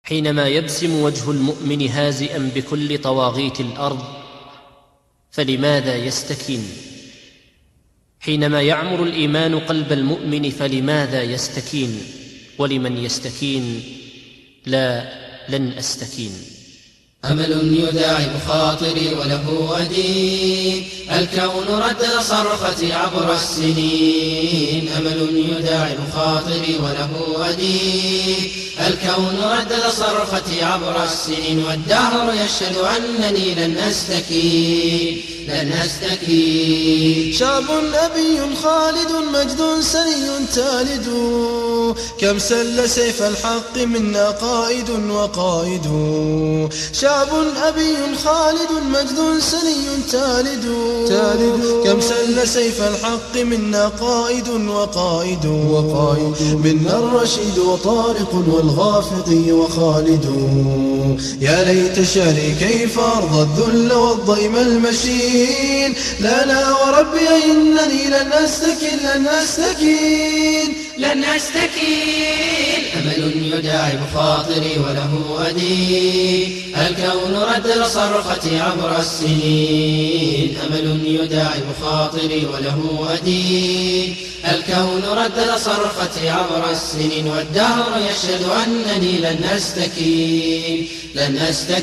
حينما يبسم وجه المؤمن هازئا بكل طواغيت الأرض، فلماذا يستكين؟ حينما يعمر الإيمان قلب المؤمن، فلماذا يستكين؟ ولمن يستكين؟ لا، لن أستكين. أمل يداعب خاطري وله أدين، الكون رد صرختي عبر السنين. أمل يداعب خاطري وله أدين، الكون رد صرختي عبر السنين. والدهر يشهد أنني لن أستكين، لن أستكين. شعب أبي خالد مجد سني تالد، كم سل سيف الحق منا قائد وقائد. شعب أبي خالد مجد سني تالد، كم سل سيف الحق منا قائد وقائد. منا الرشيد وطارق والغافق وخالد. يا ليت شعري كيف أرضى الذل والضيم المشين. لا لا وربي إنني لن أستكين، لن أستكين، لن أستكين. أمل يداعب خاطري وله أدين، الكون رد صرختي عبر السنين. أمل يداعب خاطري وله أدين، الكون رد صرختي عبر السنين. والدهر يشهد أنني لن أستكين، لن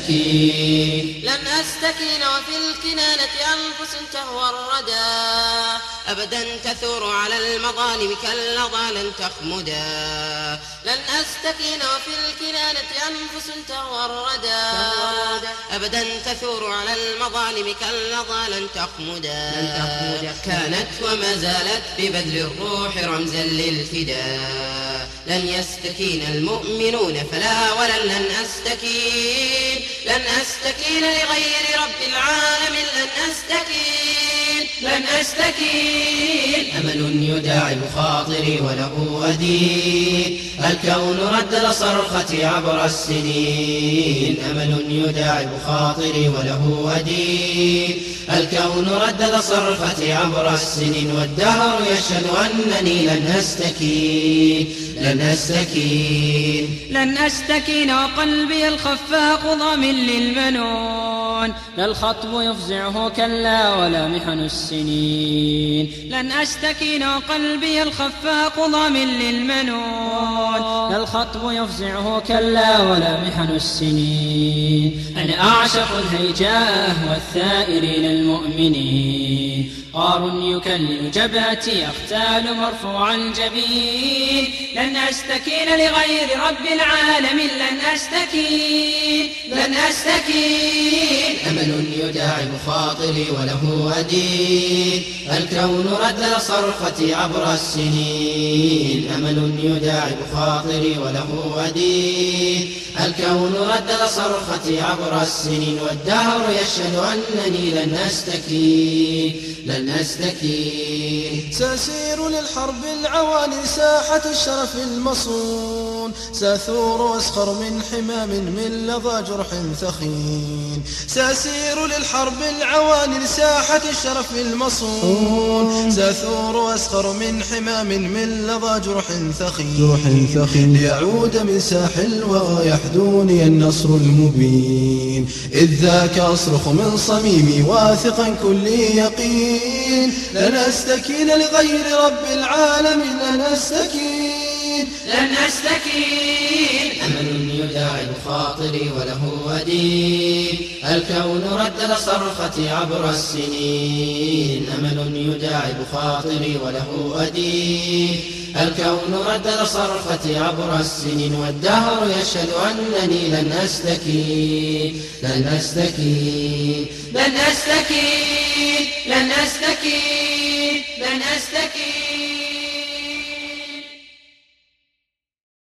أستكين، لن أستكين. وفي الكنانة أنفس تهوى الردى، أبدا تثور على المظالم كاللظى لن تخمدا. لن أستكين. وفي الكنانة أنفس تهوى الردى، أبدا تثور على المظالم كاللظى لن تخمدا. كانت وما زالت ببذل الروح رمزا للفداء. لن يستكين المؤمنون فلا ولن لن أستكين، لن أستكين لغير رب العالمين. لن أستكين، لن أستكين. أمل يداعب خاطري وله أدين، الكون رد صرختي عبر السنين. أمل يداعب خاطري وله أدين، الكون رد صرختي عبر السنين. والدهر يشهد أنني لن أستكين، لن أستكين، لن أستكين. وقلبي الخفاق ضامن للمنون، لا الخطب يفزعه كلا ولا محن السنين. لن أستكين. وقلبي الخفاق ضامن للمنون، لا الخطب يفزعه كلا ولا محن السنين. أنا أعشق الهيجاء والثائرين المؤمنين، غار يكلل جبهتي أختال مرفوع الجبين. لن أستكين لغير رب العالمين. لن أستكين، لن أستكين. أمل يداعب خاطري وله أدين، الكون رد صرختي عبر السنين. أمل يداعب خاطري وله أدين، الكون رد صرختي عبر السنين. والدهر يشهد أنني لن أستكين، لن أستكين. سأسير للحرب العوالي ساحة الشرف المصون، سأثور وأسخر من حمام من لظى جرح ثخين. سأسير للحرب العوالي ساحة الشرف المصون، سأثور وأسخر من حمام من لظى جرح ثخين. ليعود من ساح الوغى يحدوني النصر المبين، إذ ذاك أصرخ من صميمي واثقا كلي يقين. لن أستكين لغير رب العالمين. لن أستكين، لن أستكين. أمل يداعب خاطري وله أدين، الكون رد صرختي عبر السنين. أمل يداعب خاطري وله أدين، الكون رد صرختي عبر السنين. والدهر يشهد أنني لن أستكين، لن أستكين، لن أستكين، لن أستكين، لن أستكين.